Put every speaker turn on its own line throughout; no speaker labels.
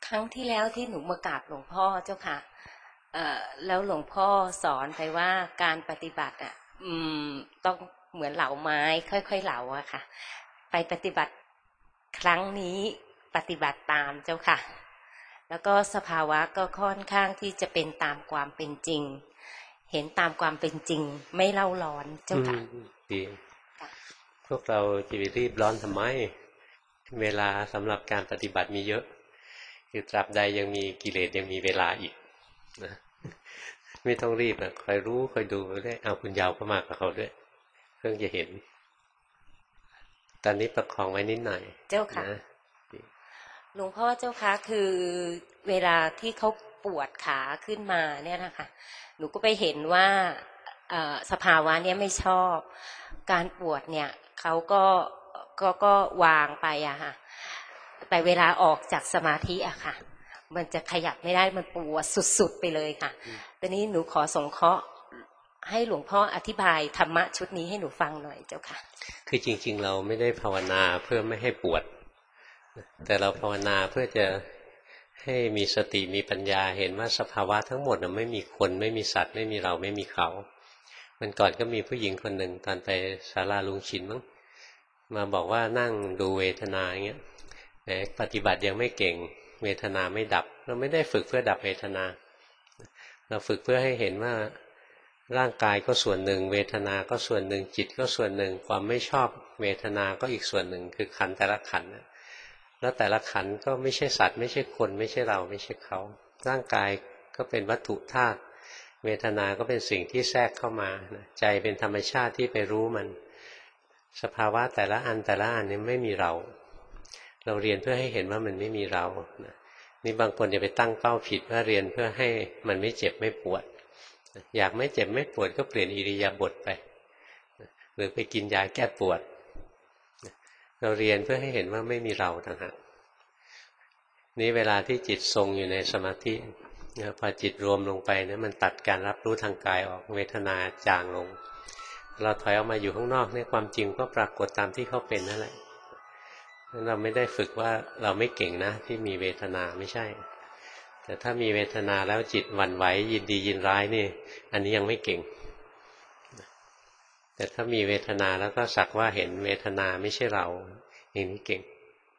ครั้งที่แล้วที่หนูมากราบหลวงพ่อเจ้าค่ะแล้วหลวงพ่อสอนไปว่าการปฏิบัติอืมต้องเหมือนเหลาไม้ค่อยๆเหลาอะค่ะไปปฏิบัติครั้งนี้ปฏิบัติตามเจ้าค่ะแล้วก็สภาวะก็ค่อนข้างที่จะเป็นตามความเป็นจริงเห็นตามความเป็นจริงไม่เล่าร้อนเจ้าค่ะ
ดีพวกเราจะไปรีบร้อนทำไมเวลาสำหรับการปฏิบัติมีเยอะคือตราบใดยังมีกิเลสยังมีเวลาอีกนะไม่ต้องรีบคอยรู้คอยดูได้เอาคุณยาวเข้ามากับเขาด้วยเพิ่งจะเห็นตอนนี้ประคองไว้นิดหน่อย
เจ้าค่ะนะหลวงพ่อเจ้าค่ะคือเวลาที่เขาปวดขาขึ้นมาเนี่ยนะคะหนูก็ไปเห็นว่าสภาวะเนี้ยไม่ชอบการปวดเนี่ยเขาก็วางไปอะค่ะแต่เวลาออกจากสมาธิอะค่ะมันจะขยับไม่ได้มันปวดสุดๆไปเลยค่ะตอนนี้หนูขอสงเคราะห์ให้หลวงพ่ออธิบายธรรมะชุดนี้ให้หนูฟังหน่อยเจ้าค่ะ
คือจริงๆเราไม่ได้ภาวนาเพื่อไม่ให้ปวดแต่เราภาวนาเพื่อจะให้มีสติมีปัญญาเห็นว่าสภาวะทั้งหมดไม่มีคนไม่มีสัตว์ไม่มีเราไม่มีเขามันก่อนก็มีผู้หญิงคนหนึ่งตอนไปศาลาลุงชินมั้งมาบอกว่านั่งดูเวทนาอย่างเงี้ยปฏิบัติยังไม่เก่งเวทนาไม่ดับเราไม่ได้ฝึกเพื่อดับเวทนาเราฝึกเพื่อให้เห็นว่าร่างกายก็ส่วนหนึ่งเวทนาก็ส่วนหนึ่งจิตก็ส่วนหนึ่งความไม่ชอบเวทนาก็อีกส่วนหนึ่งคือขันธ์แต่ละขันธ์แล้วแต่ละขันธ์ก็ไม่ใช่สัตว์ไม่ใช่คนไม่ใช่เราไม่ใช่เขาร่างกายก็เป็นวัตถุธาตุเวทนาก็เป็นสิ่งที่แทรกเข้ามาใจเป็นธรรมชาติที่ไปรู้มันสภาวะแต่ละอันแต่ละอันนี้ไม่มีเราเรียนเพื่อให้เห็นว่ามันไม่มีเรานี่บางคนจะไปตั้งเป้าผิดว่าเรียนเพื่อให้มันไม่เจ็บไม่ปวดอยากไม่เจ็บไม่ปวดก็เปลี่ยนอิริยาบถไปหรือไปกินยาแก้ปวดเราเรียนเพื่อให้เห็นว่าไม่มีเราต่างหากนี่เวลาที่จิตทรงอยู่ในสมาธิพอจิตรวมลงไปเนี่ยมันตัดการรับรู้ทางกายออกเวทนาจางลงเราถอยออกมาอยู่ข้างนอกเนี่ยความจริงก็ปรากฏตามที่เขาเป็นนั่นแหละเราไม่ได้ฝึกว่าเราไม่เก่งนะที่มีเวทนาไม่ใช่แต่ถ้ามีเวทนาแล้วจิตหวั่นไหวยินดียินร้ายนี่อันนี้ยังไม่เก่งแต่ถ้ามีเวทนาแล้วก็สักว่าเห็นเวทนาไม่ใช่เราอย่างนี้เก่ง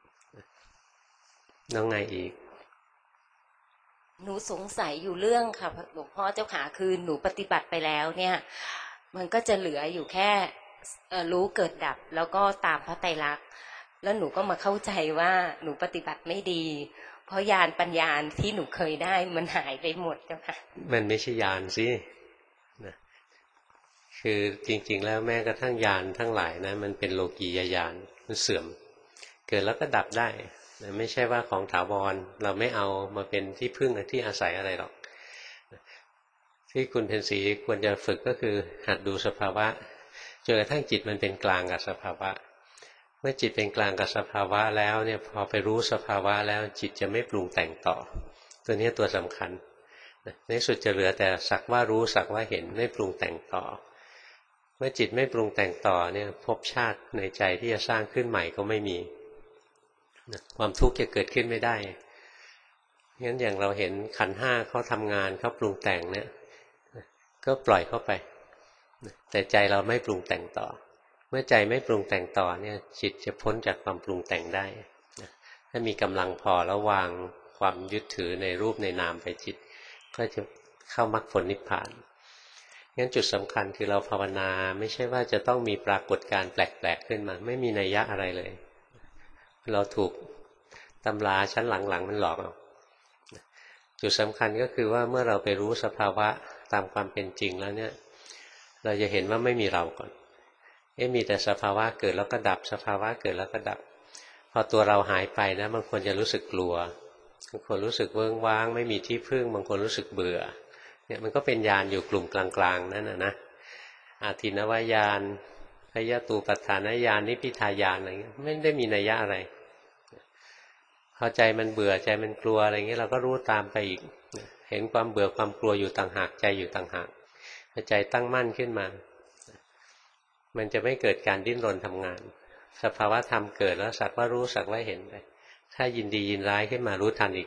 แล้วไงอีก
หนูสงสัยอยู่เรื่องค่ะหลวงพ่อเจ้าขาคือหนูปฏิบัติไปแล้วเนี่ยมันก็จะเหลืออยู่แค่รู้เกิดดับแล้วก็ตามพระไตรลักษณ์แล้วหนูก็มาเข้าใจว่าหนูปฏิบัติไม่ดีเพราะญาณปัญญาที่หนูเคยได้มันหายไปหมดเจ้าค่ะ
มันไม่ใช่ญาณสินะคือจริงๆแล้วแม้กระทั่งญาณทั้งหลายนะมันเป็นโลกียญาณมันเสื่อมเกิดแล้วก็ดับได้ไม่ใช่ว่าของถาวรเราไม่เอามาเป็นที่พึ่งที่อาศัยอะไรหรอกที่คุณเพ็ญศรีควรจะฝึกก็คือหัดดูสภาวะจนกระทั่งจิตมันเป็นกลางกับสภาวะเมื่อจิตเป็นกลางกับสภาวะแล้วเนี่ยพอไปรู้สภาวะแล้วจิตจะไม่ปรุงแต่งต่อตัวนี้ตัวสำคัญในสุดจะเหลือแต่สักว่ารู้สักว่าเห็นไม่ปรุงแต่งต่อเมื่อจิตไม่ปรุงแต่งต่อเนี่ยภพชาติในใจที่จะสร้างขึ้นใหม่ก็ไม่มีความทุกข์จะเกิดขึ้นไม่ได้งั้นอย่างเราเห็นขันธ์ห้าเขาทำงานเขาปรุงแต่งเนี่ยก็ปล่อยเข้าไปแต่ใจเราไม่ปรุงแต่งต่อเมื่อใจไม่ปรุงแต่งต่อเนี่ยจิตจะพ้นจากความปรุงแต่งได้ถ้ามีกำลังพอแล้ววางความยึดถือในรูปในนามไปจิตก็จะเข้ามรรคผลนิพพานงั้นจุดสำคัญคือเราภาวนาไม่ใช่ว่าจะต้องมีปรากฏการณ์แปลกๆขึ้นมาไม่มีนัยยะอะไรเลยเราถูกตำราชั้นหลังๆมันหลอกเอาจุดสำคัญก็คือว่าเมื่อเราไปรู้สภาวะตามความเป็นจริงแล้วเนี่ยเราจะเห็นว่าไม่มีเราก่อนมีแต่สภาวะเกิดแล้วก็ดับสภาวะเกิดแล้วก็ดับพอตัวเราหายไปนะบางคนจะรู้สึกกลัวบางคนรู้สึกเวิ้งว้างไม่มีที่พึ่งบางคนรู้สึกเบื่อเนี่ยมันก็เป็นญาณอยู่กลุ่มกลางๆนั่นนะอาทินวญาณพยตูปัฏฐานญาณนิพพิทายานอะไรเงี้ยไม่ได้มีนัยยะอะไรพอใจมันเบื่อใจมันกลัวอะไรเงี้ยเราก็รู้ตามไปอีกเห็นความเบื่อความกลัวอยู่ต่างหากใจอยู่ต่างหากใจตั้งมั่นขึ้นมามันจะไม่เกิดการดิ้นรนทำงานสภาวะธรรมเกิดแล้วสักว่ารู้สักว่าเห็นไปถ้ายินดียินร้ายขึ้นมารู้ทันอีก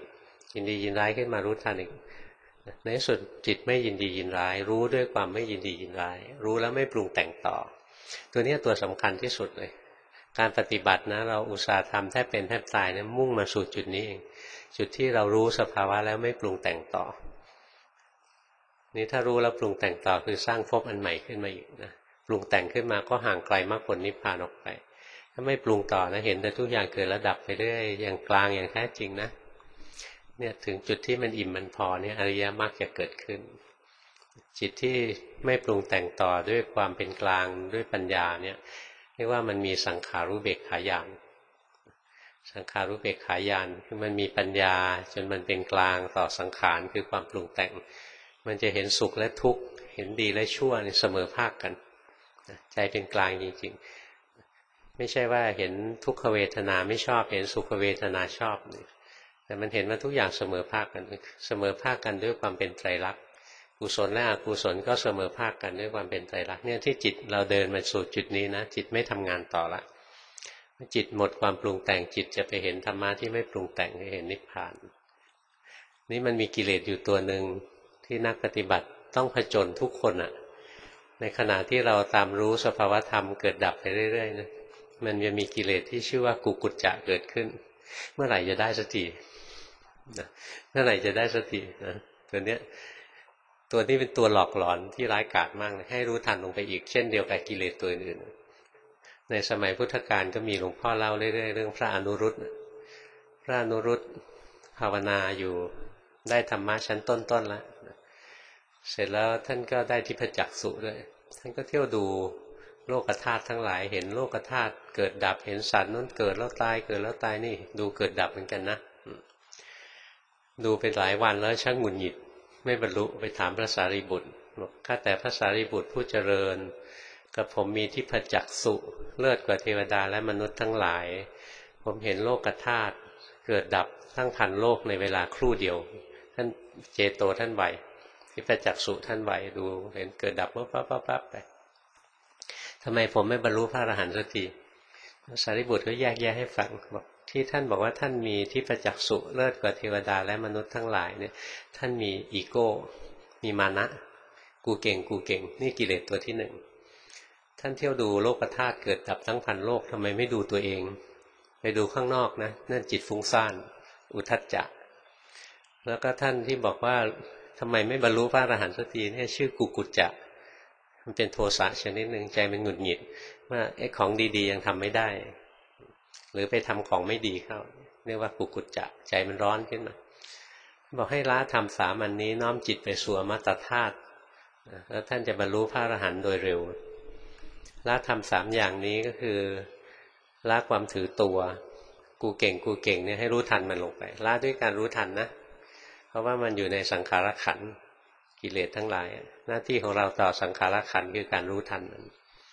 ยินดียินร้ายขึ้นมารู้ทันอีกในที่สุดจิตไม่ยินดียินร้ายรู้ด้วยความไม่ยินดียินร้ายรู้แล้วไม่ปรุงแต่งต่อตัวนี้ตัวสำคัญที่สุดเลยการปฏิบัตินะเราอุตส่าห์ทำแทบเป็นแทบตายนะมุ่งมาสู่จุดนี้เองจุดที่เรารู้สภาวะแล้วไม่ปรุงแต่งต่อนี่ถ้ารู้แล้วปรุงแต่งต่อคือสร้างภพอันใหม่ขึ้นมาอีกนะปรุงแต่งขึ้นมาก็ห่างไกลมรรคผลนิพพานออกไปถ้าไม่ปรุงต่อนะเห็นแต่ทุกอย่างเกิดแล้วดับไปเรื่อยอย่างกลางอย่างแท้จริงนะเนี่ยถึงจุดที่มันอิ่มมันพอเนี่ยอริยมรรคจะเกิดขึ้นจิตที่ไม่ปรุงแต่งต่อด้วยความเป็นกลางด้วยปัญญาเนี่ยเรียกว่ามันมีสังขารุเบกขาญาณสังขารุเบกขาญาณคือมันมีปัญญาจนมันเป็นกลางต่อสังขารคือความปรุงแต่งมันจะเห็นสุขและทุกข์เห็นดีและชั่วเสมอภาคกันใจเป็นกลางจริงๆไม่ใช่ว่าเห็นทุกขเวทนาไม่ชอบเห็นสุขเวทนาชอบแต่มันเห็นว่าทุกอย่างเสมอภาคกันเสมอภาคกันด้วยความเป็นไตรลักษณ์กุศลและอกุศลก็เสมอภาคกันด้วยความเป็นไตรลักษณ์เนี่ยที่จิตเราเดินมาสู่จุดนี้นะจิตไม่ทำงานต่อละจิตหมดความปรุงแต่งจิตจะไปเห็นธรรมะที่ไม่ปรุงแต่งเห็นนิพพานนี่มันมีกิเลสอยู่ตัวหนึ่งที่นักปฏิบัติต้องผจญทุกคนอะในขณะที่เราตามรู้สภาวธรรมเกิดดับไปเรื่อยๆนะมันจะมีกิเลสที่ชื่อว่ากุกุจจะเกิดขึ้นเมื่อไหร่จะได้สักทีเมื่อไหร่จะได้สักทีนะตัวนี้เป็นตัวหลอกหลอนที่ร้ายกาจมากเลยให้รู้ทันลงไปอีกเช่นเดียวกับกิเลสตัวอื่นในสมัยพุทธกาลก็มีหลวงพ่อเล่าเรื่อยๆเรื่องพระอนุรุตพระอนุรุตภาวนาอยู่ได้ธรรมะชั้นต้นๆแล้วเสร็จแล้วท่านก็ได้ทิพจักษุด้วยท่านก็เที่ยวดูโลกธาตุทั้งหลายเห็นโลกธาตุเกิดดับเห็นสัตว์นั้นเกิดแล้วตายเกิดแล้วตายนี่ดูเกิดดับเหมือนกันนะดูไปหลายวันแล้วช่างหงุดหงิดไม่บรรลุไปถามพระสารีบุตรบอกข้าแต่พระสารีบุตรผู้เจริญกับผมมีทิพจักษุเลิศกว่าเทวดาและมนุษย์ทั้งหลายผมเห็นโลกธาตุเกิดดับทั้งพันโลกในเวลาครู่เดียวท่านเจโตท่านไหวทิพจักษุท่านไหวดูเห็นเกิดดับปั๊บไปทำไมผมไม่บรรลุพระอรหันต์สักทีสารีบุตรก็แยกแยะให้ฟังบอกที่ท่านบอกว่าท่านมีทิพจักษุเลิศกว่าเทวดาและมนุษย์ทั้งหลายเนี่ยท่านมีอีโก้มีมานะกูเก่งนี่กิเลสตัวที่หนึ่งท่านเที่ยวดูโลกธาตุเกิดดับทั้งพันโลกทำไมไม่ดูตัวเองไปดูข้างนอกนะนั่นจิตฟุ้งซ่านอุทธัจจะแล้วก็ท่านที่บอกว่าทำไมไม่บรรลุพระอรหันต์สักทีเนี่ยชื่อกุกุจจะมันเป็นโทสะชนิดหนึ่งใจมันหงุดหงิดว่าไอ้ของดีๆยังทำไม่ได้หรือไปทำของไม่ดีเข้าเรียกว่ากุกุจจะใจมันร้อนขึ้นมาบอกให้ละธรรมสามอันนี้น้อมจิตไปสู่อมตะธาตุแล้วท่านจะบรรลุพระอรหันต์โดยเร็วละธรรมสามอย่างนี้ก็คือละความถือตัวกูเก่งเนี่ยให้รู้ทันมันลงไปละด้วยการรู้ทันนะเพราะว่ามันอยู่ในสังขารขันธ์กิเลสทั้งหลายหน้าที่ของเราต่อสังขารขันธ์คือการรู้ทันมัน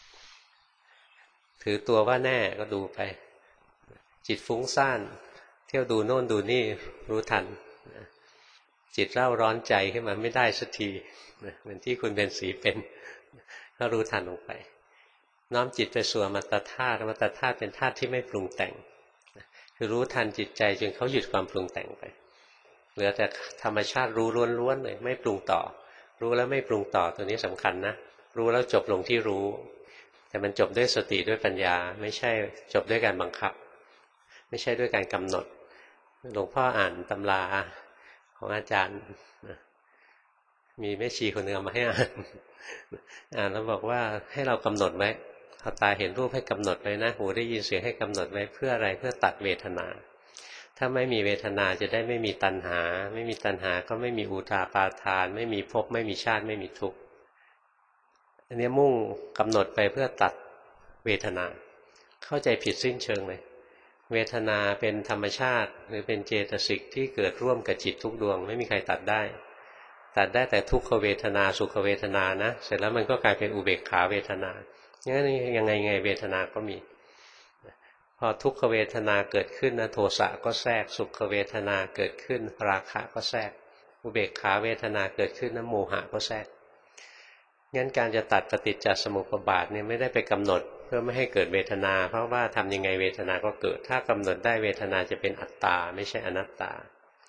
ถือตัวว่าแน่ก็ดูไปจิตฟุ้งซ่านเที่ยวดูโน่นดูนี่รู้ทันจิตเร่าร้อนใจขึ้นมาไม่ได้สักทีเหมือนที่คุณเป็นสีเป็นก็รู้ทันลงไปน้อมจิตไปสู่อมตะธาตุอมตะธาตุเป็นธาตุที่ไม่ปรุงแต่งคือรู้ทันจิตใจจนเขาหยุดความปรุงแต่งไปเหลือแต่ธรรมชาติรู้ล้วนๆเลยไม่ปรุงต่อรู้แล้วไม่ปรุงต่อตัวนี้สำคัญนะรู้แล้วจบลงที่รู้แต่มันจบด้วยสติด้วยปัญญาไม่ใช่จบด้วยการบังคับไม่ใช่ด้วยการกำหนดหลวงพ่ออ่านตำราของอาจารย์มีแม่ชีคนหนึ่งเอามาให้อ่านแล้วบอกว่าให้เรากำหนดไว้พอตาเห็นรูปให้กำหนดไว้นะหูได้ยินเสียงให้กำหนดไว้เพื่ออะไรเพื่อตัดเวทนาถ้าไม่มีเวทนาจะได้ไม่มีตัณหาไม่มีตัณหาก็ไม่มีอุทาปาทานไม่มีภพไม่มีชาติไม่มีทุกข์อันนี้มุ่งกำหนดไปเพื่อตัดเวทนาเข้าใจผิดสิ้นเชิงเลยเวทนาเป็นธรรมชาติหรือเป็นเจตสิกที่เกิดร่วมกับจิตทุกดวงไม่มีใครตัดได้แต่ทุกขเวทนาสุขเวทนานะเสร็จแล้วมันก็กลายเป็นอุเบกขาเวทนางั้นยังไงเวทนาก็มีพอทุกขเวทนาเกิดขึ้นนะโทสะก็แทรกสุขเวทนาเกิดขึ้นราคะก็แทรกอุเบกขาเวทนาเกิดขึ้นนะโมหะก็แทรกงั้นการจะตัดปฏิจจสมุปบาทเนี่ยไม่ได้ไปกำหนดเพื่อไม่ให้เกิดเวทนาเพราะว่าทำยังไงเวทนาก็เกิดถ้ากำหนดได้เวทนาจะเป็นอัตตาไม่ใช่อนัตตา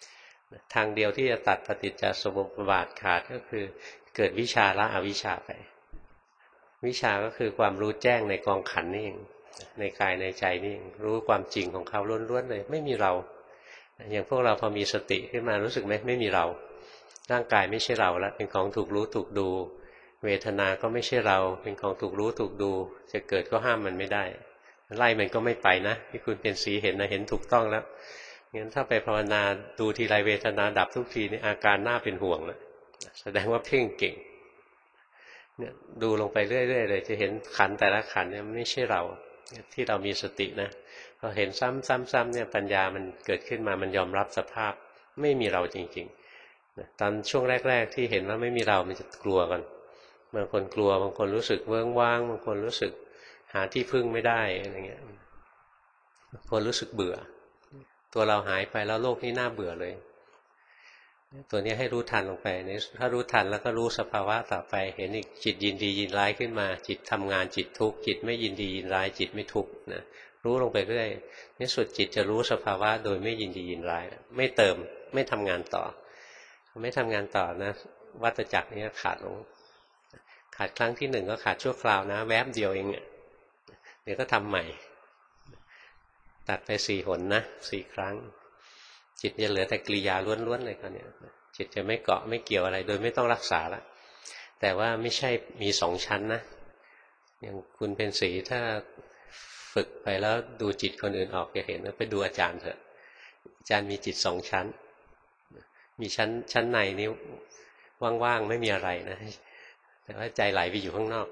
ทางเดียวที่จะตัดปฏิจจสมุปบาทขาดก็คือเกิดวิชาละอวิชชาไปวิชาก็คือความรู้แจ้งในกองขันธ์นี่เองในกายในใจนี่เองรู้ความจริงของเขาล้วนๆเลยไม่มีเราอย่างพวกเราพอมีสติขึ้นมารู้สึกไหมไม่มีเราร่างกายไม่ใช่เราแล้วเป็นของถูกรู้ถูกดูเวทนาก็ไม่ใช่เราเป็นของถูกรู้ถูกดูจะเกิดก็ห้ามมันไม่ได้ไล่มันก็ไม่ไปนะที่คุณเป็นสีเห็นนะเห็นถูกต้องแล้วงั้นถ้าไปภาวนาดูทีไรเวทนาดับทุกทีนี่อาการน่าเป็นห่วงนะแสดงว่าเพ่งเก่งเนี่ยดูลงไปเรื่อยๆเลยจะเห็นขันแต่ละขันเนี่ยไม่ใช่เราที่เรามีสตินะพอเห็นซ้ำๆเนี่ยปัญญามันเกิดขึ้นมามันยอมรับสภาพไม่มีเราจริงๆตอนช่วงแรกๆที่เห็นว่าไม่มีเรามันจะกลัวกันบางคนกลัวบางคนรู้สึกเวิ้งว้างบางคนรู้สึกหาที่พึ่งไม่ได้อะไรเงี้ยบางคนรู้สึกเบื่อตัวเราหายไปแล้วโลกนี้น่าเบื่อเลยตัวนี้ให้รู้ทันลงไปนี่ถ้ารู้ทันแล้วก็รู้สภาวะต่อไปเห็นอีกจิตยินดียินร้ายขึ้นมาจิตทำงานจิตทุกข์จิตไม่ยินดียินร้ายจิตไม่ทุกข์นะรู้ลงไปเรื่อยในสุดจิตจะรู้สภาวะโดยไม่ยินดียินร้ายไม่เติมไม่ทำงานต่อไม่ทำงานต่อนะวัฏจักรนี้ขาดลงขาดครั้งที่หนึ่งก็ขาดชั่วคราวนะแวบเดียวเองเดี๋ยวก็ทำใหม่ตัดไป4 หนนะ4 ครั้งจิตจะเหลือแต่กิริยาล้วนๆเลยคราวนี้จิตจะไม่เกาะไม่เกี่ยวอะไรโดยไม่ต้องรักษาละแต่ว่าไม่ใช่มี2 ชั้นนะอย่างคุณเป็นสีถ้าฝึกไปแล้วดูจิตคนอื่นออกจะเห็นว่าไปดูอาจารย์เถอะอาจารย์มีจิต2 ชั้นมีชั้นในนี้ว่างๆไม่มีอะไรนะแต่ว่าใจไหลไปอยู่ข้างนอก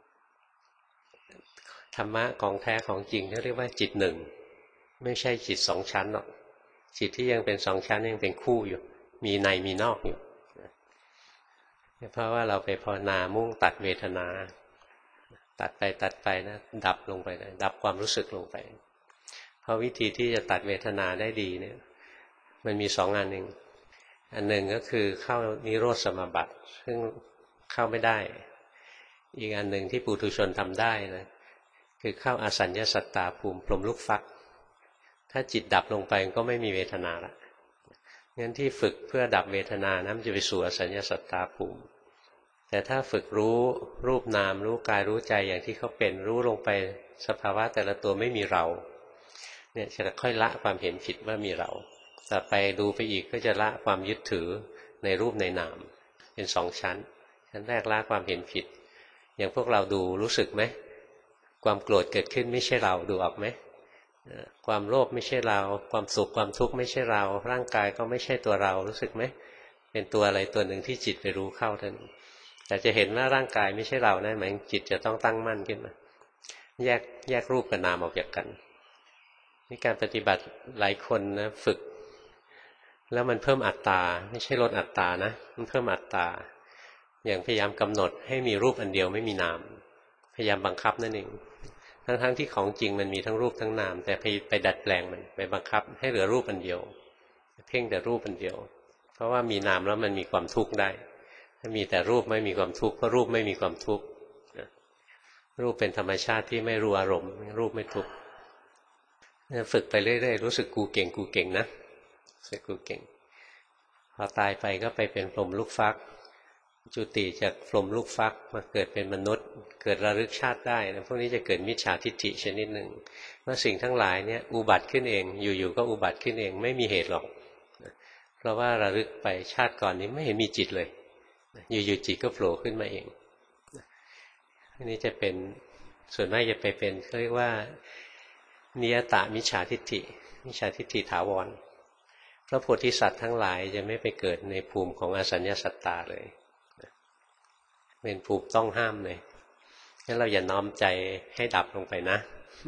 ธรรมะของแท้ของจริงเขาเรียกว่าจิตหนึ่งไม่ใช่จิต2 ชั้นหรอกจิตที่ยังเป็น2 ชั้นยังเป็นคู่อยู่มีในมีนอกอยู่เพราะว่าเราไปภาวนามุ่งตัดเวทนาตัดไปนะดับลงไปเลยดับความรู้สึกลงไปเพราะวิธีที่จะตัดเวทนาได้ดีเนี่ยมันมี2 อันหนึ่งอันหนึ่งก็คือเข้านิโรธสมาบัติซึ่งเข้าไม่ได้อีกอันหนึ่งที่ปุถุชนทำได้นะคือเข้าอสัญญสัตตาภูมิพรหมลูกฟักถ้าจิตดับลงไปก็ไม่มีเวทนาละงั้นที่ฝึกเพื่อดับเวทนานะมันจะไปสู่อสัญญสัตตาภูมิแต่ถ้าฝึกรู้รูปนามรู้กายรู้ใจอย่างที่เขาเป็นรู้ลงไปสภาวะแต่ละตัวไม่มีเราเนี่ยจะค่อยละความเห็นผิดว่ามีเราต่อไปดูไปอีกก็จะละความยึดถือในรูปในนามเป็น2 ชั้นชั้นแรกละความเห็นผิดอย่างพวกเราดูรู้สึกไหมความโกรธเกิดขึ้นไม่ใช่เราดูออกไหมความโลภไม่ใช่เราความสุขความทุกข์ไม่ใช่เราร่างกายก็ไม่ใช่ตัวเรารู้สึกไหมเป็นตัวอะไรตัวหนึ่งที่จิตไปรู้เข้าท่านแต่จะเห็นว่าร่างกายไม่ใช่เรานะหมายจิตจะต้องตั้งมั่นขึ้นมาแยกรูปกับนามออกจากกันนี่การปฏิบัติหลายคนนะฝึกแล้วมันเพิ่มอัตตาไม่ใช่ลดอัตตานะมันเพิ่มอัตตาอย่างพยายามกำหนดให้มีรูปอันเดียวไม่มีนามพยายามบังคับนั่นเองทั้งที่ของจริงมันมีทั้งรูปทั้งนามแต่ไปดัดแปลงมันไปบังคับให้เหลือรูปอันเดียวเพ่งแต่รูปอันเดียวเพราะว่ามีนามแล้วมันมีความทุกข์ได้ถ้ามีแต่รูปไม่มีความทุกข์เพราะรูปไม่มีความทุกข์รูปเป็นธรรมชาติที่ไม่รู้อารมณ์รูปไม่ทุกข์ฝึกไปเรื่อยๆรู้สึกกูเก่งนะรู้สึกกูเก่งพอตายไปก็ไปเป็นพรหมลูกฟักจุติจากพรหมลูกฟักมาเกิดเป็นมนุษย์เกิดระลึกชาติได้นะพวกนี้จะเกิดมิจฉาทิฏฐิชนิดหนึ่งว่าสิ่งทั้งหลายเนี่ยอุบัติขึ้นเองอยู่ๆก็อุบัติขึ้นเองไม่มีเหตุหรอกเพราะว่าระลึกไปชาติก่อนนี้ไม่เห็นมีจิตเลยอยู่ๆจิตก็โผล่ขึ้นมาเองอันนี้จะเป็นส่วนมากจะไปเป็นเขาเรียกว่านิยตมิจฉาทิฏฐิมิจฉาทิฏฐิถาวรพระโพธิสัตว์ทั้งหลายจะไม่ไปเกิดในภูมิของอสัญญสัตตาเลยเป็นภูมิต้องห้ามเลยงั้นเราอย่าน้อมใจให้ดับลงไปนะ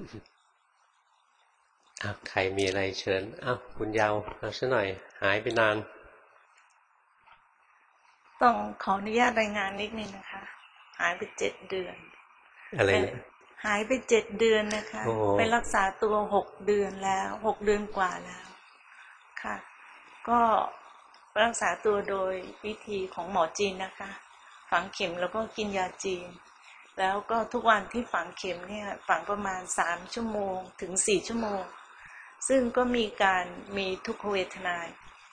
ใครมีอะไรเชิญคุณยาวเอาซะหน่อยหายไปนาน
ต้องขออนุญาตรายงานนิดนึงนะคะหายไป7 เดือน
อะไรนะ
หายไป7 เดือนนะคะไปรักษาตัว6 เดือนแล้ว6 เดือนกว่าแล้วค่ะก็รักษาตัวโดยวิธีของหมอจีนนะคะฝังเข็มแล้วก็กินยาจีนแล้วก็ทุกวันที่ฝังเข็มเนี่ยฝังประมาณ3 ชั่วโมงถึง4 ชั่วโมงซึ่งก็มีทุกขเวทนา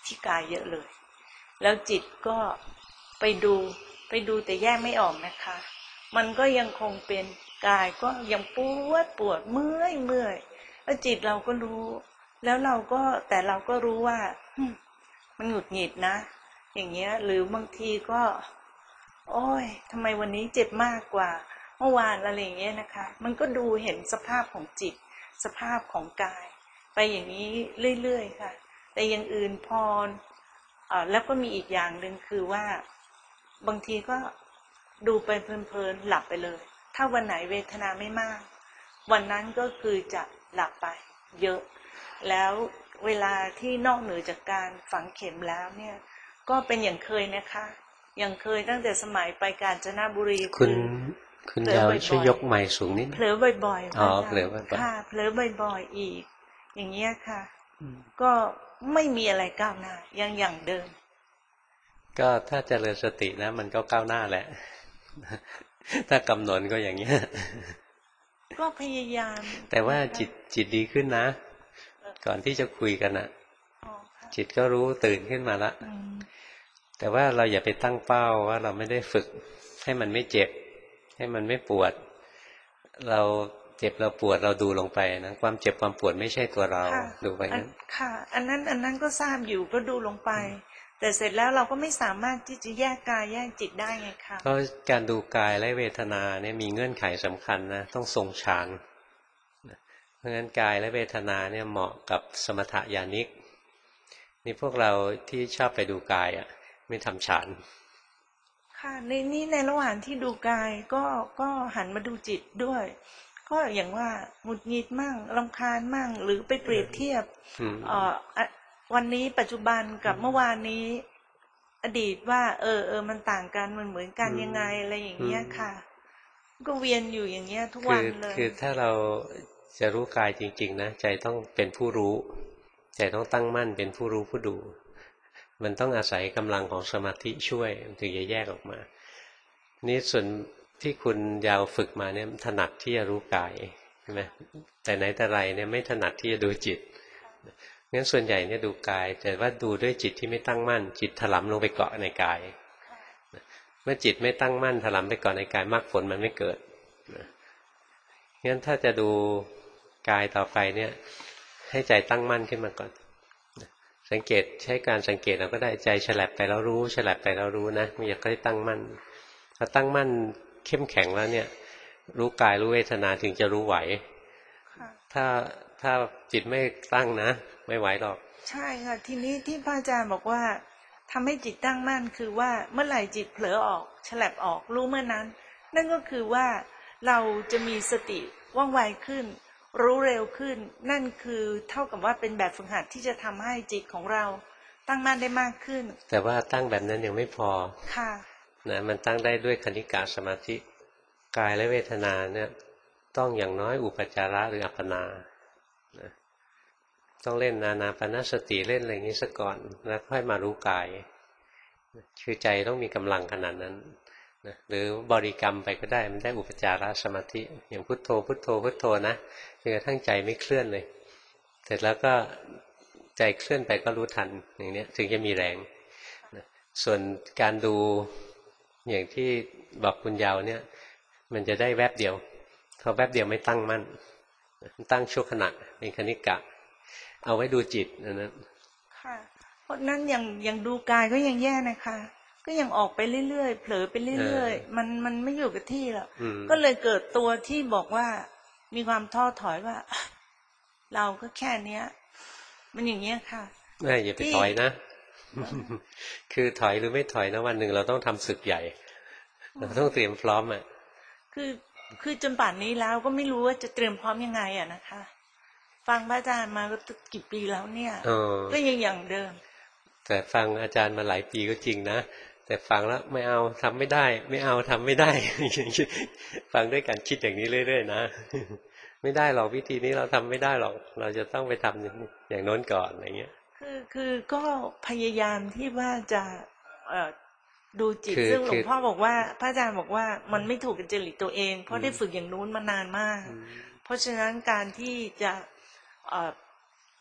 ที่กายเยอะเลย แล้วจิตก็ไปดูแต่แยกไม่ออกนะคะ มันก็ยังคงเป็นกายก็ยังปวดเมื่อยแล้วจิตเราก็รู้แล้วเราก็รู้ว่ามันหงุดหงิดนะอย่างเงี้ยหรือบางทีก็โอ้ยทำไมวันนี้เจ็บมากกว่าเมื่อวานอะไรอย่างเงี้ยนะคะมันก็ดูเห็นสภาพของจิตสภาพของกายไปอย่างนี้เรื่อยๆค่ะแต่อย่างอื่นพอแล้วก็มีอีกอย่างหนึ่งคือว่าบางทีก็ดูไปเพลินๆหลับไปเลยถ้าวันไหนเวทนาไม่มากวันนั้นก็คือจะหลับไปเยอะแล้วเวลาที่นอกเหนือจากการฝังเข็มแล้วเนี่ยก็เป็นอย่างเคยนะคะอย่างเคยตั้งแต่สมัยไปกาญจนบุรี
คุณยาวช่วยยกไมค์สูงนิด
เผลอบ่อยๆ
อ๋อเผลอบ่อยๆ
ค่ะเผลอบ่อยๆอีกอย่างเงี้ยค่ะก็ไม่มีอะไรก้าวหน้ายังอย่างเดิม
ก็ถ้าเจริญสตินะมันก็ก้าวหน้าแหละถ้ากำหนดก็อย่างเงี้ย
ก็พยายาม
แต่ว่าจิตดีขึ้นนะก่อนที่จะคุยกันอ่ะจิตก็รู้ตื่นขึ้นมาละแต่ว่าเราอย่าไปตั้งเป้าว่าเราไม่ได้ฝึกให้มันไม่เจ็บให้มันไม่ปวดเราเจ็บเราปวดเราดูลงไปนะความเจ็บความปวดไม่ใช่ตัวเราดูไปนั้น
ค่ะอันนั้นก็ทราบอยู่ก็ดูลงไปแต่เสร็จแล้วเราก็ไม่สามารถที่จะแยกกายแยกจิตได้ไงคะ
เพราะการดูกายและเวทนาเนี่ยมีเงื่อนไขสำคัญนะต้องทรงฌานเพราะฉะนั้นกายและเวทนาเนี่ยเหมาะกับสมถญาณิกนี่พวกเราที่ชอบไปดูกายอ่ะไม่ทำฌาน
ค่ะในระหว่างที่ดูกายก็หันมาดูจิตด้วยก็อย่างว่าหงุดหงิดมั่งรำคาญมั่งหรือไปเปรียบเทียบวันนี้ปัจจุบันกับเมื่อวานนี้อดีตว่ามันต่างกันมันเหมือนกันยังไงอะไรอย่างเงี้ยค่ะก็เวียนอยู่อย่างเงี้ยทุกวันเลย
คือถ้าเราจะรู้กายจริงๆนะใจต้องเป็นผู้รู้ใจต้องตั้งมั่นเป็นผู้รู้ผู้ดูมันต้องอาศัยกำลังของสมาธิช่วยถึงจะแยกออกมานี่ส่วนที่คุณยาวฝึกมาเนี่ยถนัดที่จะรู้กายใช่ไหมแต่ไหนแต่ไรเนี่ยไม่ถนัดที่จะดูจิตงั้นส่วนใหญ่เนี่ยดูกายแต่ว่าดูด้วยจิตที่ไม่ตั้งมั่นจิตถลำลงไปเกาะในกายเมื่อจิตไม่ตั้งมั่นถลำไปเกาะในกายมรรคผลมันไม่เกิดงั้นถ้าจะดูกายต่อไปเนี่ยให้ใจตั้งมั่นขึ้นมาก่อนสังเกตใช้การสังเกตเราก็ได้ใจฉลับไปแล้วรู้ฉลับไปแล้วรู้นะไม่อยากให้ตั้งมั่นพอตั้งมั่นเข้มแข็งแล้วเนี่ยรู้กายรู้เวทนาถึงจะรู้ไหวถ้าจิตไม่ตั้งนะไม่ไหวหรอก
ใช่ค่ะทีนี้ที่พระอาจารย์บอกว่าทำให้จิตตั้งมั่นคือว่าเมื่อไหร่จิตเผลอออกฉลับออกรู้เมื่อนั้นนั่นก็คือว่าเราจะมีสติว่องไวขึ้นรู้เร็วขึ้นนั่นคือเท่ากับว่าเป็นแบบฝึกหัดที่จะทำให้จิตของเราตั้งมั่นได้มากขึ้น
แต่ว่าตั้งแบบนั้นยังไม่พอ
ค่ะ
นะมันตั้งได้ด้วยคณิกาสมาธิกายและเวทนาเนี่ยต้องอย่างน้อยอุปจาระหรืออัปปนานะต้องเล่นนานาปานสติเล่นอะไรอย่างนี้ซะก่อนแล้วค่อยมารู้กายคือใจต้องมีกำลังขนาดนั้นนะหรือบริกรรมไปก็ได้มันได้อุปจารสมาธิอย่างพุทโธพุทโธพุทโธนะจนกระทั่งใจไม่เคลื่อนเลยเสร็จแล้วก็ใจเคลื่อนไปก็รู้ทันอย่างนี้ถึงจะมีแรงนะส่วนการดูอย่างที่บอกคุณยาวเนี่ยมันจะได้แวบเดียวพอแวบเดียวไม่ตั้งมั่นตั้งชั่วขณะเป็นคณิกะเอาไว้ดูจิตนั้น
ค่ะเพราะนั้นอย่างดูกายก็ยังแย่นะคะก็ยังออกไปเรื่อยๆเผลอไปเรื่อยๆมันไม่อยู่กับที่หรอกก็เลยเกิดตัวที่บอกว่ามีความท้อถอยว่าเราก็แค่เนี้ยมันอย่างเงี้ยค่ะ
อย่าไปถอยนะคือถอยหรือไม่ถอยนะวันหนึ่งเราต้องทำศึกใหญ่เราต้องเตรียมพร้อมอ่ะ
คือจนป่านนี้แล้วก็ไม่รู้ว่าจะเตรียมพร้อมยังไงอ่ะนะคะฟังพระอาจารย์มาก็กี่ปีแล้วเนี่ยก็ยังอย่างเดิม
แต่ฟังอาจารย์มาหลายปีก็จริงนะแต่ฟังแล้วไม่เอาทำไม่ได้ไม่เอาทำไม่ได้ฟังด้วยการคิดอย่างนี้เรื่อยๆนะไม่ได้หรอกวิธีนี้เราทำไม่ได้หรอกเราจะต้องไปทำอย่างโน้นก่อนอะไรเงี้ย
คือก็พยายามที่ว่าจะดูจิตซึ่งหลวงพ่อบอกว่าพระอาจารย์บอกว่ามันไม่ถูกกับจริตตัวเองเพราะได้ฝึกอย่างนู้นมานานมากเพราะฉะนั้นการที่จะ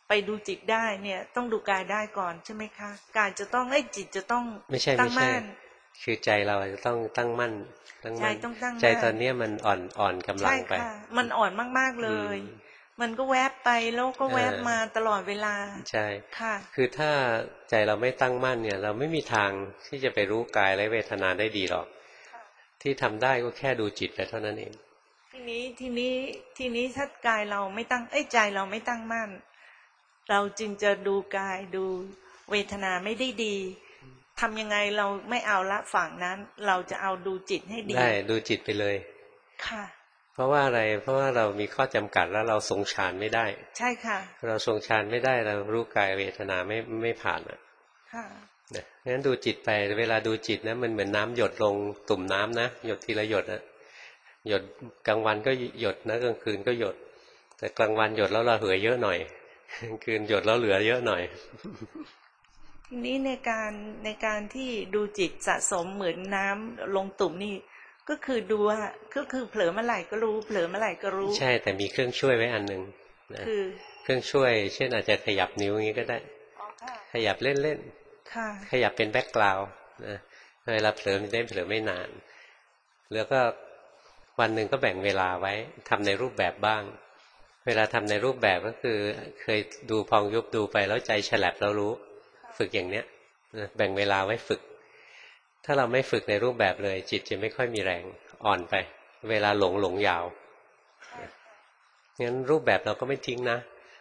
ไปดูจิตได้เนี่ยต้องดูกายได้ก่อนใช่ไหมคะกายจะต้องจิตจะต้อง
ไม่ใช่
ตั้
ไม่ใช่
งมั่น
คือใจเราจะต้องตั้งมั่นตั้ง
ใจ
มั่น
ต้องตั้ง
ใจต
มั่น
อนนี้มันอ่อนกำลั
ใช่
งไป
ค่ะมันอ่อนมากๆเลยมันก็แวบไปแล้วก็แวบมาตลอดเวลา
ใช่
ค่ะ
คือถ้าใจเราไม่ตั้งมั่นเนี่ยเราไม่มีทางที่จะไปรู้กายและเวทนาได้ดีหรอกที่ทำได้ก็แค่ดูจิตไปเท่านั้นเอง
ทีนี้ถ้ากายเราไม่ตั้งใจเราไม่ตั้งมั่นเราจึงจะดูกายดูเวทนาไม่ได้ดีทำยังไงเราไม่เอาละฝั่งนั้นเราจะเอาดูจิตให้ดี
ได้ดูจิตไปเลย
ค่ะ
เพราะว่าอะไรเพราะว่าเรามีข้อจำกัดแล้วเราทรงฌานไม่ได้
ใช่ค่ะ
เราทรงฌานไม่ได้เรารู้กายเวทนาไม่ผ่าน
ค่ะ
งั้นดูจิตไปเวลาดูจิตนะมันเหมือนน้ำหยดลงตุ่มน้ำนะหยดทีละหยดนะหยดกลางวันก็หยดนะกลางคืนก็หยดแต่กลางวันหยดแล้วเราเหลือเยอะหน่อยกลางคืนหยดแล้วเหลือเยอะหน่อย
ทีนี้ในการที่ดูจิตสะสมเหมือนน้ำลงตุ่มนี่ก็คือดูว่าก็คือเผลอเมื่อไหร่ก็รู้เผลอเมื่อไหร่ก็รู้
ใช่แต่มีเครื่องช่วยไว้อันหนึ่งนะ
คือ
เครื่องช่วยเช่นอาจจะขยับนิ้วอย่างนี้ก็ได้ขยับเล่นๆขยับเป็นแบ็คกราวด์นะเวลาเผลอมันได้เผลอไม่นานแล้วก็วันหนึ่งก็แบ่งเวลาไว้ทำในรูปแบบบ้างเวลาทำในรูปแบบก็คือเคยดูพองยุบดูไปแล้วใจฉลับแล้วรู้ฝึกอย่างเนี้ยแบ่งเวลาไว้ฝึกถ้าเราไม่ฝึกในรูปแบบเลยจิตจะไม่ค่อยมีแรงอ่อนไปเวลาหลงยาวงั้นรูปแบบเราก็ไม่ทิ้งนะ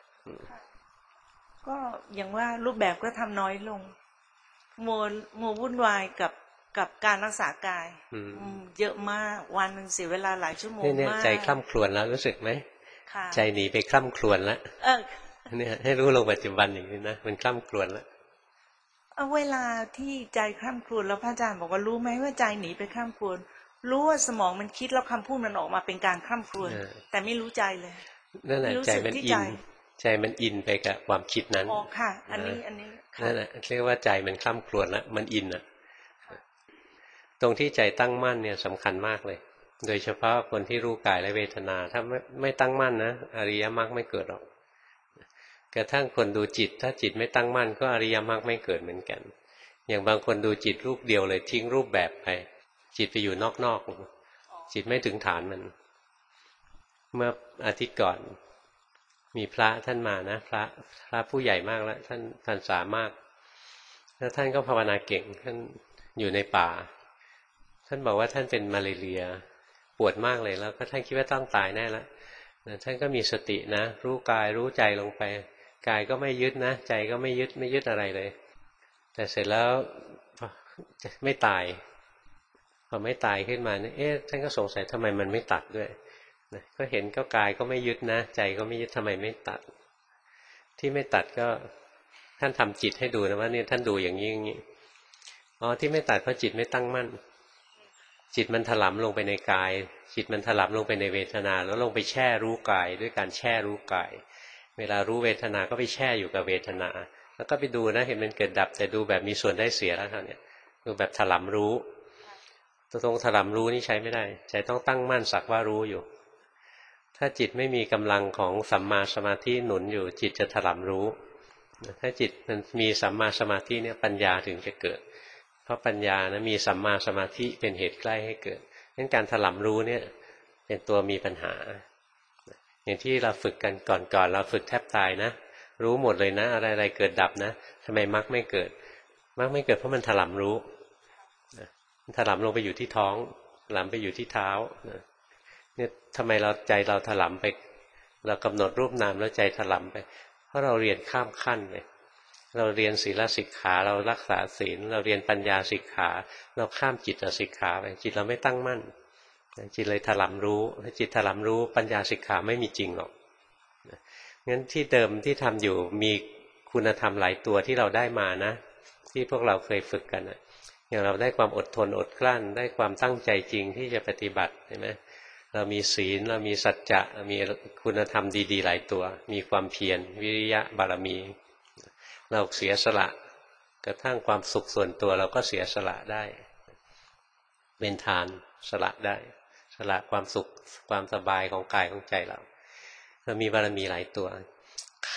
ก็อย่างว่ารูปแบบก็ทำน้อยลงโมวุ่นวายกับการรักษากายเยอะมากวันหนึ่งเสียเวลาหลายชั่วโมงมาก
ใจคล่ำครวญแล้วรู้สึกไหมใจหนีไปคล่ำครวญแล้วเนี่ยให้รู้ลงปัจจุบันอย่างนี้นะมันคล่ำครวญแล้ว
เวลาที่ใจคล่ำครวญแล้วพระอาจารย์บอกว่ารู้ไหมว่าใจหนีไปคล่ำครวญรู้ว่าสมองมันคิดแล้วคำพูดมันออกมาเป็นการคล่ำครวญแต่ไม่รู้ใจเลย
นั่นแหละใจมันอินใจมันอินไปกับความคิดนั้น
อ๋อค่ะอันนี้
นั่นแหละเรียกว่าใจมันคล่ำครวญแล้วมันอินอ่ะตรงที่ใจตั้งมั่นเนี่ยสำคัญมากเลยโดยเฉพาะคนที่รู้กายและเวทนาถ้าไม่ตั้งมั่นนะอริยมรรคไม่เกิดหรอกกระทั่งคนดูจิตถ้าจิตไม่ตั้งมั่นก็อริยมรรคไม่เกิดเหมือนกันอย่างบางคนดูจิตรูปเดียวเลยทิ้งรูปแบบไปจิตไปอยู่นอกๆจิตไม่ถึงฐานมันเมื่ออาทิตย์ก่อนมีพระท่านมานะพระผู้ใหญ่มากแล้วท่านพรรษามากแล้วท่านก็ภาวนาเก่งท่านอยู่ในป่าท่านบอกว่าท่านเป็นมาเลเรียปวดมากเลยแล้วก็ท่านคิดว่าต้องตายแน่แล้วท่านก็มีสตินะรู้กายรู้ใจลงไปกายก็ไม่ยึดนะใจก็ไม่ยึดอะไรเลยแต่เสร็จแล้วไม่ตายพอไม่ตายขึ้นมาเนี่ยท่านก็สงสัยทำไมมันไม่ตัดด้วยก็เห็นก็กายก็ไม่ยึดนะใจก็ไม่ยึดทำไมไม่ตัดที่ไม่ตัดก็ท่านทำจิตให้ดูนะว่าเนี่ยท่านดูอย่างนี้ที่ไม่ตัดเพราะจิตไม่ตั้งมั่นจิตมันถลำลงไปในกายจิตมันถลำลงไปในเวทนาแล้วลงไปแช่รู้กายด้วยการแช่รู้กายเวลารู้เวทนาก็ไปแช่อยู่กับเวทนาแล้วก็ไปดูนะเห็นมันเกิดดับแต่ดูแบบมีส่วนได้เสียแล้วเนี่ยดูแบบถลำรู้ตรงถลำรู้นี่ใช้ไม่ได้ใจต้องตั้งมั่นสักว่ารู้อยู่ถ้าจิตไม่มีกำลังของสัมมาสมาธิหนุนอยู่จิตจะถลำรู้ถ้าจิตมันมีสัมมาสมาธิเนี่ยปัญญาถึงจะเกิดเพราะปัญญานะมีสัมมาสมาธิเป็นเหตุใกล้ให้เกิดงั้นการถลำรู้เนี่ยเป็นตัวมีปัญหาอย่างที่เราฝึกกันก่อนเราฝึกแทบตายนะรู้หมดเลยนะอะไรเกิดดับนะทำไมมรรคไม่เกิดมรรคไม่เกิดเพราะมันถลำรู้มันถลำลงไปอยู่ที่ท้องถลำไปอยู่ที่เท้าเนี่ยทำไมใจเราถลำไปเรากำหนดรูปนามแล้วใจถลำไปเพราะเราเรียนข้ามขั้นเลยเราเรียนศีลสิกขาเรารักษาศีลเราเรียนปัญญาสิกขาเราข้ามจิตสิกขาไปจิตเราไม่ตั้งมั่นจิตเลยถลำรู้จิตถลำรู้ปัญญาสิกขาไม่มีจริงหรอกงั้นที่เดิมที่ทำอยู่มีคุณธรรมหลายตัวที่เราได้มานะที่พวกเราเคยฝึกกันอย่างเราได้ความอดทนอดกลั้นได้ความตั้งใจจริงที่จะปฏิบัติเห็นไหมเรามีศีลเรามีสัจจะมีคุณธรรมดีๆหลายตัวมีความเพียรวิริยะบารมีเราเสียสละกระทั่งความสุขส่วนตัวเราก็เสียสละได้เป็นทานสละได้สละความสุขความสบายของกายของใจเรามีบารมีหลายตัวขัด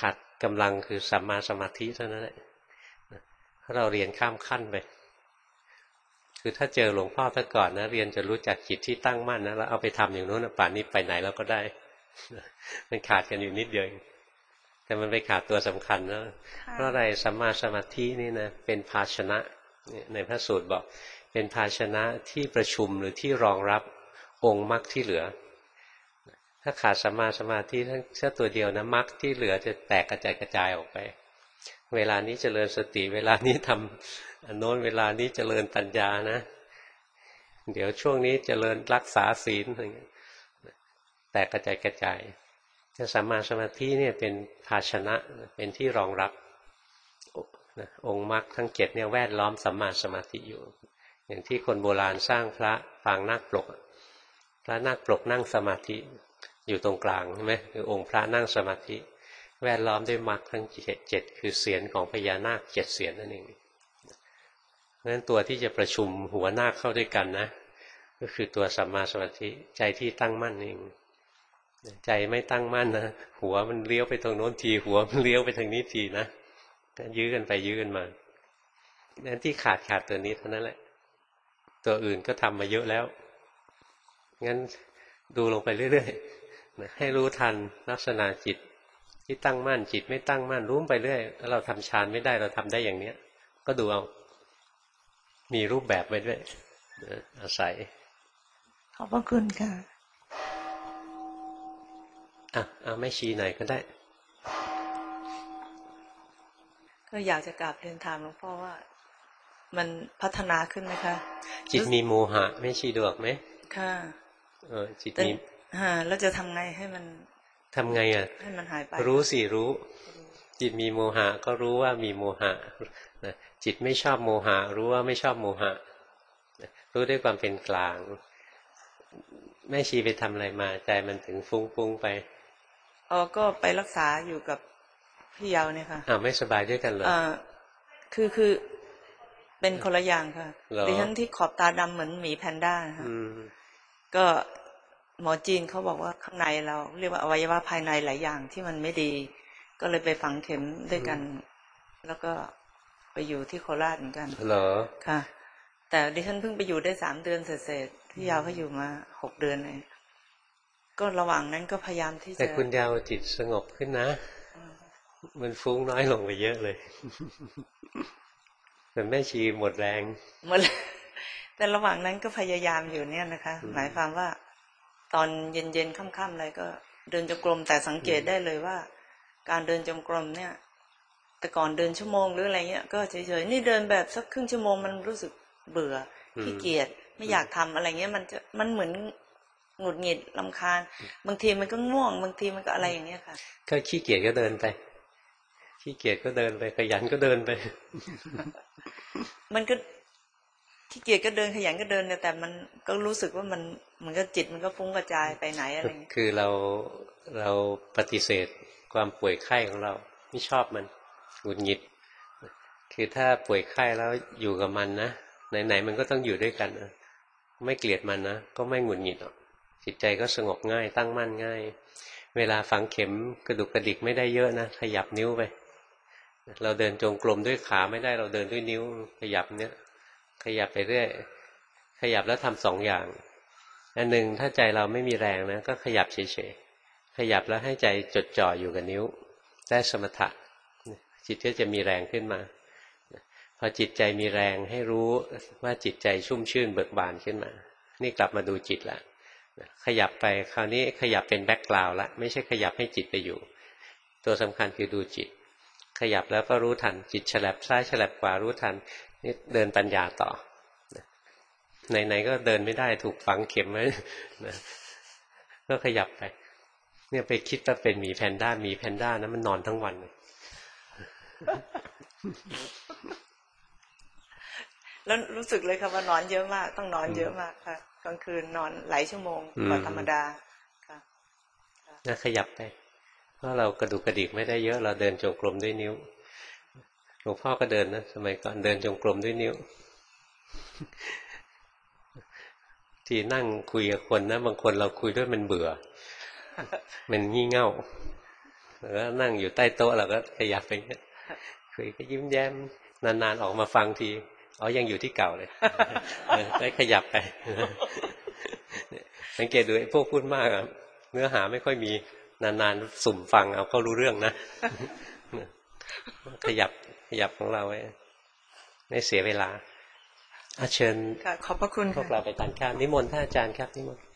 กำลังคือสัมมาสมาธิเท่านั้นแหละเราเรียนข้ามขั้นไปคือถ้าเจอหลวงพ่อแต่ก่อนนะเรียนจะรู้จักจิตที่ตั้งมั่นนะแล้วเอาไปทำอย่างโน้นป่านนี้ไปไหนแล้วก็ได้มันขาดกันอยู่นิดเดียวแต่มันไปขาดตัวสำคัญนะเพราะอะไรสัมมาสมาธินี่นะเป็นภาชนะในพระสูตรบอกเป็นภาชนะที่ประชุมหรือที่รองรับองค์มรรคที่เหลือถ้าขาดสัมมาสมาธิทั้งแค่ตัวเดียวนะมรรคที่เหลือจะแตกกระจายออกไปเวลานี้เจริญสติเวลานี้ทำโน้นเวลานี้เจริญปัญญานะเดี๋ยวช่วงนี้เจริญรักษาศีลอะไรเงี้ยแตกกระจายสัมมาสมาธิเนี่ยเป็นภาชนะเป็นที่รองรับองค์มรรคทั้ง7เนี่ยแวดล้อมสัมมาสมาธิอยู่อย่างที่คนโบราณสร้างพระปางนาคปลกพระนาคปลกนั่งสมาธิอยู่ตรงกลางใช่ไหมคือองค์พระนั่งสมาธิแวดล้อมด้วยมรรคทั้ง7คือเสียงของพญานาค7เสียงนั่นเองเพราะฉะนั้นตัวที่จะประชุมหัวนาคเข้าด้วยกันนะก็คือตัวสัมมาสมาธิใจที่ตั้งมั่นเองใจไม่ตั้งมั่นนะหัวมันเลี้ยวไปทางโน้นทีหัวมันเลี้ยวไปทางนี้ทีนะยื้อกันไปยื้อกันมานั่นที่ขาดตัวนี้เท่านั้นแหละตัวอื่นก็ทำมาเยอะแล้วงั้นดูลงไปเรื่อยๆให้รู้ทันลักษณะจิตที่ตั้งมั่นจิตไม่ตั้งมั่นรู้ไปเรื่อยแล้วเราทำฌานไม่ได้เราทำได้อย่างเนี้ยก็ดูเอามีรูปแบบไว้ด้วยอาศัย
ขอบพระคุณค่ะ
เอาไม่ชี้หน่อยก็ได้
ก็อยากจะกราบเรียนถามหลวงพ่อว่ามันพัฒนาขึ้นไหมคะ
จิตมีโมหะไม่ชี้ดวกไหม
ค่ะ
จิตมี
แล้วจะทำไงให้มัน
ทำไง
ให้มันหายไป
รู้สิรู้จิตมีโมหะก็รู้ว่ามีโมหะจิตไม่ชอบโมหะรู้ว่าไม่ชอบโมหะรู้ด้วยความเป็นกลางแม่ชีไปทำอะไรมาใจมันถึงฟุ้งไป
ก็ไปรักษาอยู่กับพี่เยาเนี่ยค่ะ
ไม่สบายด้วยกันเลย
คือเป็นคนละอย่างค่ะดิฉันที่ขอบตาดำเหมือนหมีแพนด้าค่ะก็หมอจีนเขาบอกว่าข้างในเราเรียกว่าอวัยวะภายในหลายอย่างที่มันไม่ดีก็เลยไปฝังเข็มด้วยกันแล้วก็ไปอยู่ที่โคราชเหมือนกัน
เหรอ
ค่ะแต่ดิฉันเพิ่งไปอยู่ได้3 เดือนเสร็จพี่ยาวเขาอยู่มา6 เดือนเลยก็ระหว่างนั้นก็พยายามที่จะ
แต่คุณยาวจิตสงบขึ้นนะมันฟุ้งน้อยลงไปเยอะเลยแต่แม่ชีหมดแรง
แต่ระหว่างนั้นก็พยายามอยู่เนี่ยนะคะหมายความว่าตอนเย็นๆค่ำๆอะไรก็เดินจงกรมแต่สังเกตได้เลยว่าการเดินจงกรมเนี่ยแต่ก่อนเดินชั่วโมงหรืออะไรเงี้ยก็เฉยๆนี่เดินแบบสักครึ่งชั่วโมงมันรู้สึกเบื่อขี้เกียจไม่อยากทำอะไรเงี้ยมันเหมือนหงุดหงิดรำคาญบางทีมันก็ง่วงบางทีมันก็อะไรอย่างเงี้ยค่ะ
ก็ขี้เกียจก็เดินไปขี้เกียจก็เดินไปขยันก็เดินไป
มันก็ขี้เกียจก็เดินขยันก็เดินแต่มันก็รู้สึกว่ามันก็จิตมันก็ฟุ้งกระจายไปไหนอะไรอย่างเงี้ย
คือเราปฏิเสธความป่วยไข้ของเราไม่ชอบมันหงุดหงิดคือถ้าป่วยไข้แล้วอยู่กับมันนะไหนๆมันก็ต้องอยู่ด้วยกันนะไม่เกลียดมันนะก็ไม่หงุดหงิดหรอกจิตใจก็สงบง่ายตั้งมั่นง่ายเวลาฝังเข็มกระดุกกระดิกไม่ได้เยอะนะขยับนิ้วไปเราเดินจงกรมด้วยขาไม่ได้เราเดินด้วยนิ้วขยับเนี้ยขยับไปเรื่อยขยับแล้วทำ2 อย่างอันหนึ่งถ้าใจเราไม่มีแรงนะก็ขยับเฉยๆขยับแล้วให้ใจจดจ่ออยู่กับนิ้วได้สมถะจิตก็จะมีแรงขึ้นมาพอจิตใจมีแรงให้รู้ว่าจิตใจชุ่มชื่นเบิกบานขึ้นมานี่กลับมาดูจิตละขยับไปคราวนี้ขยับเป็นแบ็คกราวด์ละไม่ใช่ขยับให้จิตไปอยู่ตัวสำคัญคือดูจิตขยับแล้วก็รู้ทันจิตฉลับซ้ายฉลับขวารู้ทันนี่เดินปัญญาต่อไหนๆก็เดินไม่ได้ถูกฝังเข็มไว้นะก็ขยับไปเนี่ยไปคิดว่าเป็นหมีแพนด้านะมันนอนทั้งวันเลย
แล้วรู้สึกเลยค่ะว่านอนเยอะมากต้องนอนเยอะมากค่ะกลางคืนนอนหลายชั่วโมงกว่าธรรมดาค่ะ
นะขยับไปเพราะเรากระดุกกระดิกไม่ได้เยอะเราเดินจงกรมด้วยนิ้วหลวงพ่อก็เดินนะสมัยก่อนเดินจงกรมด้วยนิ้วที่นั่งคุยกับคนนะบางคนเราคุยด้วยมันเบื่อมันงี่เง่าแล้วก็นั่งอยู่ใต้โต๊ะเราก็ขยับไปเงี้ยคุยก็ยิ้มแย้มนานๆออกมาฟังทีอ๋อยังอยู่ที่เก่าเลยได้ขยับไปสังเกตดูไอ้พวกพูดมากเนื้อหาไม่ค่อยมีนานๆสุ่มฟังเอาก็รู้เรื่องนะขยับของเราไว้ไม่เสียเวลาเชิญ
ขอบพระคุณ
พวกเราไปทานข้าวนิมนต์ท่านอาจารย์ครับนิมนต์